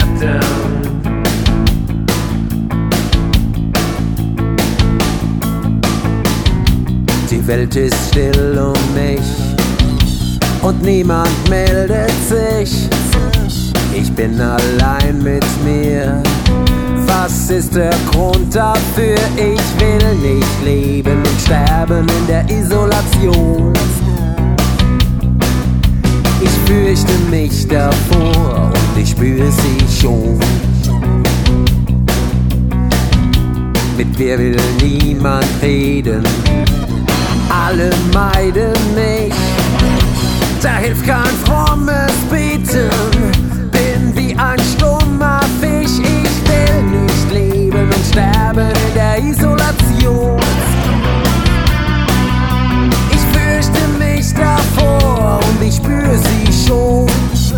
Die Welt ist still um mich und niemand meldet sich. Ich bin allein mit mir. Was ist der Grund dafür? Ich will nicht leben und sterben in der Isolation. Ich fürchte mich davor und ich spüre sie schon. Mit mir will niemand reden, alle meiden mich. Da hilft kein frommes Beten, bin wie ein stummer Fisch. Ich will nicht leben und sterben in der Isolation. Ich fürchte mich davor und ich spüre sie schon.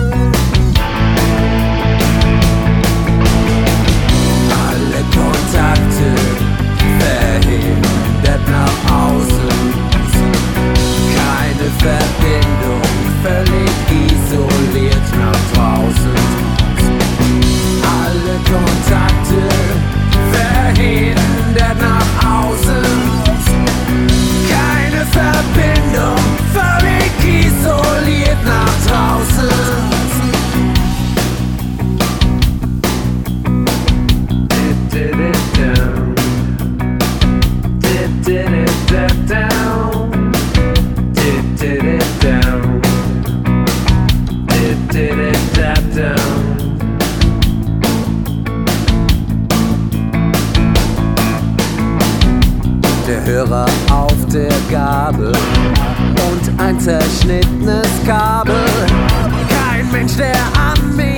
Alle Kontakte verhindert nach außen. Keine Verbindung, völlig isoliert nach draußen. Alle Kontakte verhindert nach außen. Keine Verbindung, völlig isoliert nach draußen. Der Hörer auf der Gabel und ein zerschnittenes Kabel. Kein Mensch, der an mich